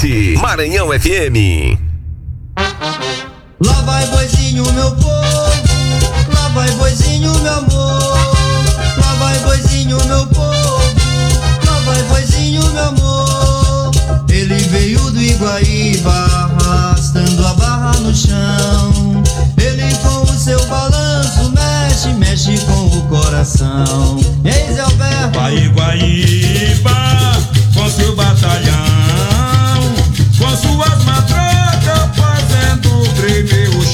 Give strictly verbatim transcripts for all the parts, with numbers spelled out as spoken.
sete, Maranhão F M. Lá vai boizinho, meu povo, lá vai boizinho, meu amor. Lá vai boizinho, meu povo, lá vai boizinho, meu amor. Ele veio do Iguaíba, arrastando a barra no chão. Ele com o seu balanço mexe, mexe com o coração. E aí, Zé Alberto? Vai Iguaíba, com seu batalhão, com suas matracas fazendo tremer o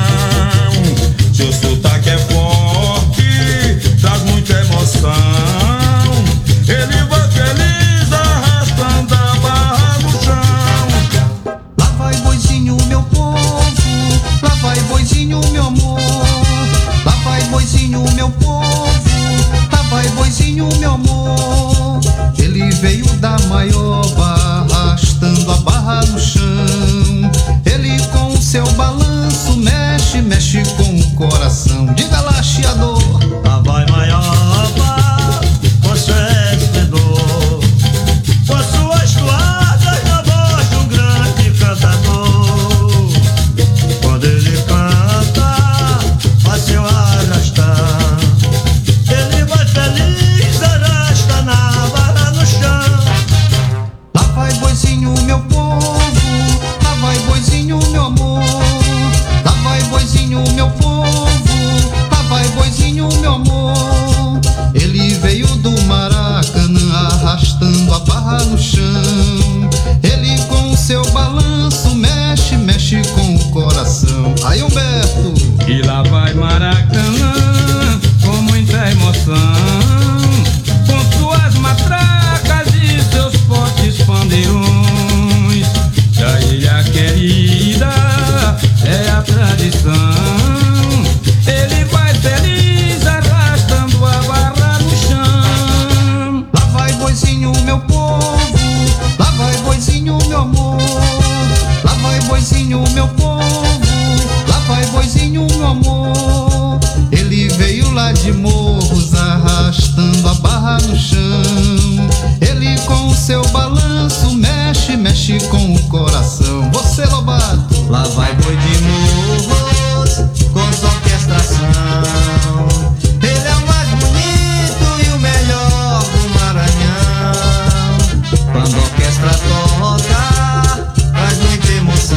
chão. Seu sotaque é forte, traz muita emoção. Ele vai feliz arrastando a barra no chão. Lá vai boizinho, meu povo, lá vai boizinho, meu amor. Lá vai boizinho, meu povo, lá vai boizinho, meu amor. Ele veio da maioba, arrastando a barra no chão. Ele com o seu balanço mexe, mexe com o coração. Diga lá, chiador. Lá vai maioba, com seu esplendor, com suas toadas na voz de um grande cantador. Quando ele canta, faz seu arrastar. Ele vai feliz, arrasta na barra no chão. Lá vai boizinho, meu povo, lá vai boizinho, meu amor. Lá vai boizinho, meu povo, lá vai boizinho, meu amor. Ele veio do Maracanã, arrastando a barra no chão. Ele com o seu balanço mexe, mexe com o coração. Aí, Humberto. E lá vai Maracanã, com muita emoção, com suas matracas e seus fortes pandeirões. Da ilha querida é a tradição. Ele vai feliz arrastando a barra no chão. Lá vai boizinho, meu povo, lá vai boizinho, meu amor. Lá vai boizinho, meu povo, lá vai boizinho, meu amor. Ele veio lá de Morros, arrastando a barra no chão. Ele com o seu balanço mexe, mexe com o coração. Você, Lobato. Lá vai boi de Morros, com sua orquestração. Ele é o mais bonito e o melhor do Maranhão. Quando a orquestra toca, traz muita emoção.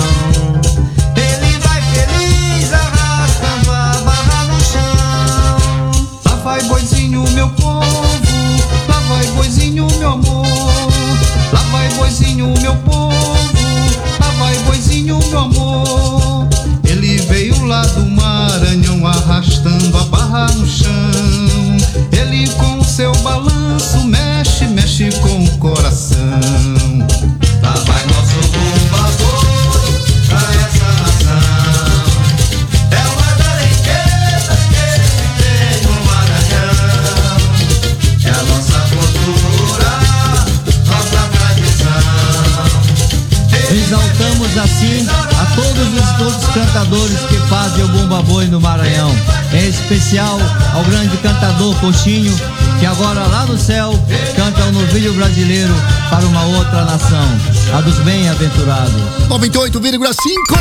Ele vai feliz arrastando a barra no chão. Lá vai boizinho, meu povo, lá vai boizinho, meu amor. Lá vai boizinho, meu povo, lá vai boizinho, meu amor. Ele veio lá do Maranhão, arrastando a barra no chão. Ele com o seu balanço mexe, mexe com o coração. Lá vai nosso bumba boi pra essa nação. É uma das riquezas que se tem no Maranhão. É a nossa cultura, nossa tradição. Exaltamos assim a todos os outros cantadores que fazem o Bumba Boi no Maranhão. Em especial ao grande cantador Coxinho, que agora lá no céu canta o novilho brasileiro para uma outra nação, a dos bem-aventurados. noventa e oito vírgula cinco.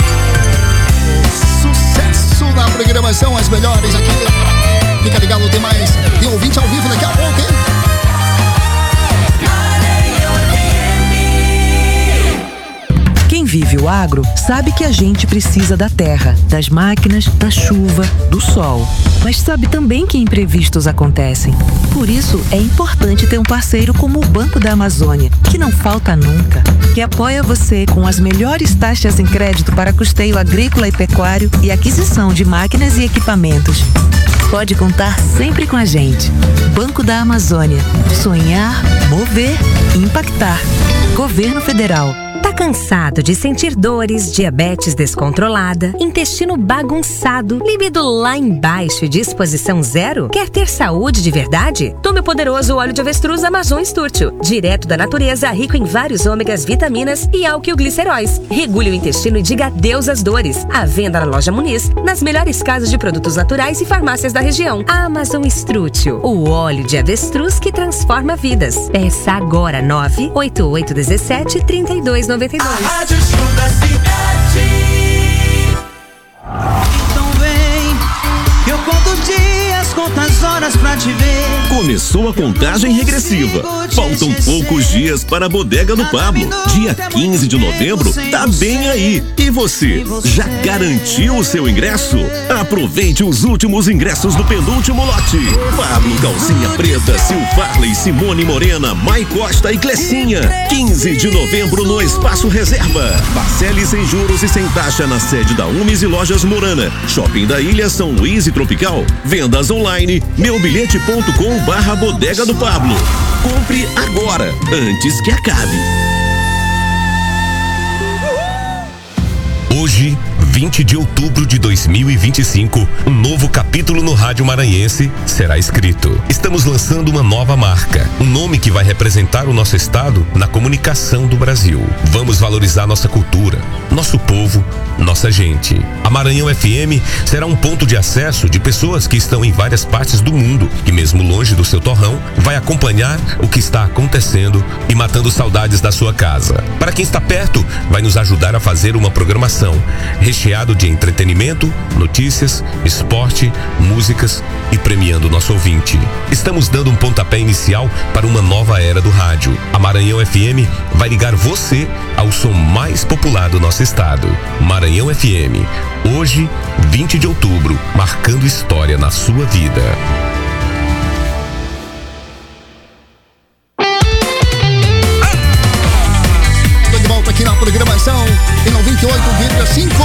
Sucesso na programação, as melhores aqui. Fica ligado, tem mais. Tem ouvinte ao vivo daqui a pouco, hein? Quem vive o agro sabe que a gente precisa da terra, das máquinas, da chuva, do sol. Mas sabe também que imprevistos acontecem. Por isso, é importante ter um parceiro como o Banco da Amazônia, que não falta nunca, que apoia você com as melhores taxas em crédito para custeio agrícola e pecuário e aquisição de máquinas e equipamentos. Pode contar sempre com a gente. Banco da Amazônia. Sonhar, mover, impactar. Governo Federal. Tá Cansado de sentir dores, diabetes descontrolada, intestino bagunçado, libido lá embaixo e disposição zero? Quer ter saúde de verdade? Tome o poderoso óleo de avestruz Amazon Stúrcio, direto da natureza, rico em vários ômegas, vitaminas e alquilgliceróis. Regule o intestino e diga adeus às dores. À venda na loja Muniz, nas melhores casas de produtos naturais e farmácias da região. Amazon Stúrcio, o óleo de avestruz que transforma vidas. Peça agora nove oito oito um sete, três dois nove dois. A Rádio Show da Cidade. Então vem, eu conto dias, conto as horas pra te ver. Começou a contagem regressiva. Faltam poucos dias para a Bodega do Pablo. Dia quinze de novembro tá bem aí. E você, já garantiu o seu ingresso? Aproveite os últimos ingressos do penúltimo lote. Pablo, Calcinha Preta, Sil Farley, Simone Morena, Mai Costa e Clecinha. quinze de novembro no Espaço Reserva. Parcele sem juros e sem taxa na sede da Umis e Lojas Morana. Shopping da Ilha, São Luís e Tropical. Vendas online, meubilhete ponto com barra Bodega do Pablo. Compre agora, antes que acabe. Hoje, vinte de outubro de dois mil e vinte e cinco, um novo capítulo no Rádio Maranhense será escrito. Estamos lançando uma nova marca, um nome que vai representar o nosso estado na comunicação do Brasil. Vamos valorizar nossa cultura, nosso povo, nossa gente. A Maranhão F M será um ponto de acesso de pessoas que estão em várias partes do mundo, que mesmo longe do seu torrão, vai acompanhar o que está acontecendo e matando saudades da sua casa. Para quem está perto, vai nos ajudar a fazer uma programação recheado de entretenimento, notícias, esporte, músicas e premiando nosso ouvinte. Estamos dando um pontapé inicial para uma nova era do rádio. A Maranhão F M vai ligar você ao som mais popular do nosso estado. Maranhão F M, hoje, vinte de outubro, marcando história na sua vida. Tô de volta aqui na programação em noventa e oito vírgula cinco.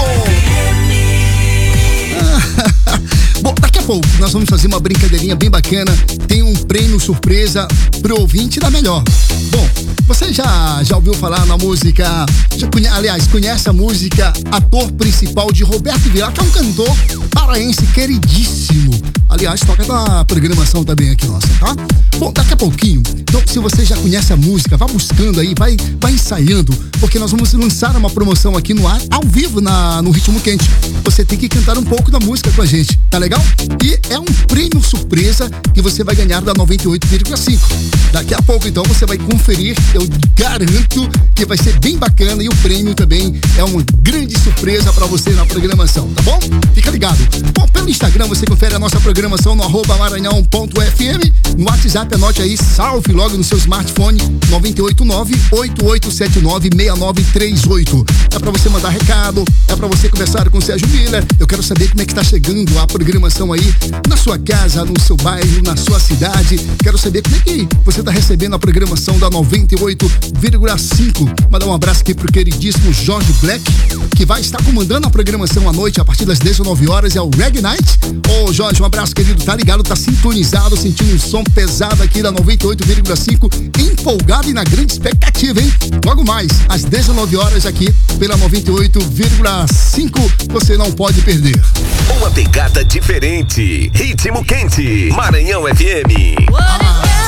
Bom, daqui a pouco nós vamos fazer uma brincadeirinha bem bacana. Tem um prêmio surpresa pro ouvinte da melhor. Bom, você já, já ouviu falar na música, já conhe, aliás, conhece a música Ator Principal de Roberto Vilar, que é um cantor paraense queridíssimo. Aliás, toca na programação também aqui nossa, tá? Bom, daqui a pouquinho, então se você já conhece a música, vá buscando aí, vai, vai ensaiando, porque nós vamos lançar uma promoção aqui no ar, ao vivo, na, no Ritmo Quente. Você tem que cantar um pouco da música com a gente, tá legal? E é um prêmio surpresa que você vai ganhar da noventa e oito vírgula cinco. Daqui a pouco, então, você vai conferir, eu garanto que vai ser bem bacana, e o prêmio também é uma grande surpresa pra você na programação, tá bom? Fica ligado. Bom, pelo Instagram você confere a nossa programação no arroba maranhão ponto f m. No WhatsApp, anote aí, salve logo no seu smartphone, nove oito nove, oito oito sete nove, seis nove três oito. É pra você mandar recado, é pra você conversar com o Sérgio Miller. Eu quero saber como é que tá chegando a programação aí na sua casa, no seu bairro, na sua cidade. Quero saber como é que você tá recebendo a programação da noventa e oito vírgula cinco. Mandar um abraço aqui pro queridíssimo Jorge Black, que vai estar comandando a programação à noite a partir das dezenove horas, é o Reggae Night. Ô Jorge, um abraço, querido, tá ligado, tá sintonizado, sentindo um som pesado aqui da noventa e oito vírgula cinco, empolgado e na grande expectativa, hein? Logo mais, às dezenove horas aqui pela noventa e oito vírgula cinco, você não pode perder. Uma pegada diferente, Ritmo Quente, Maranhão F M. Ah.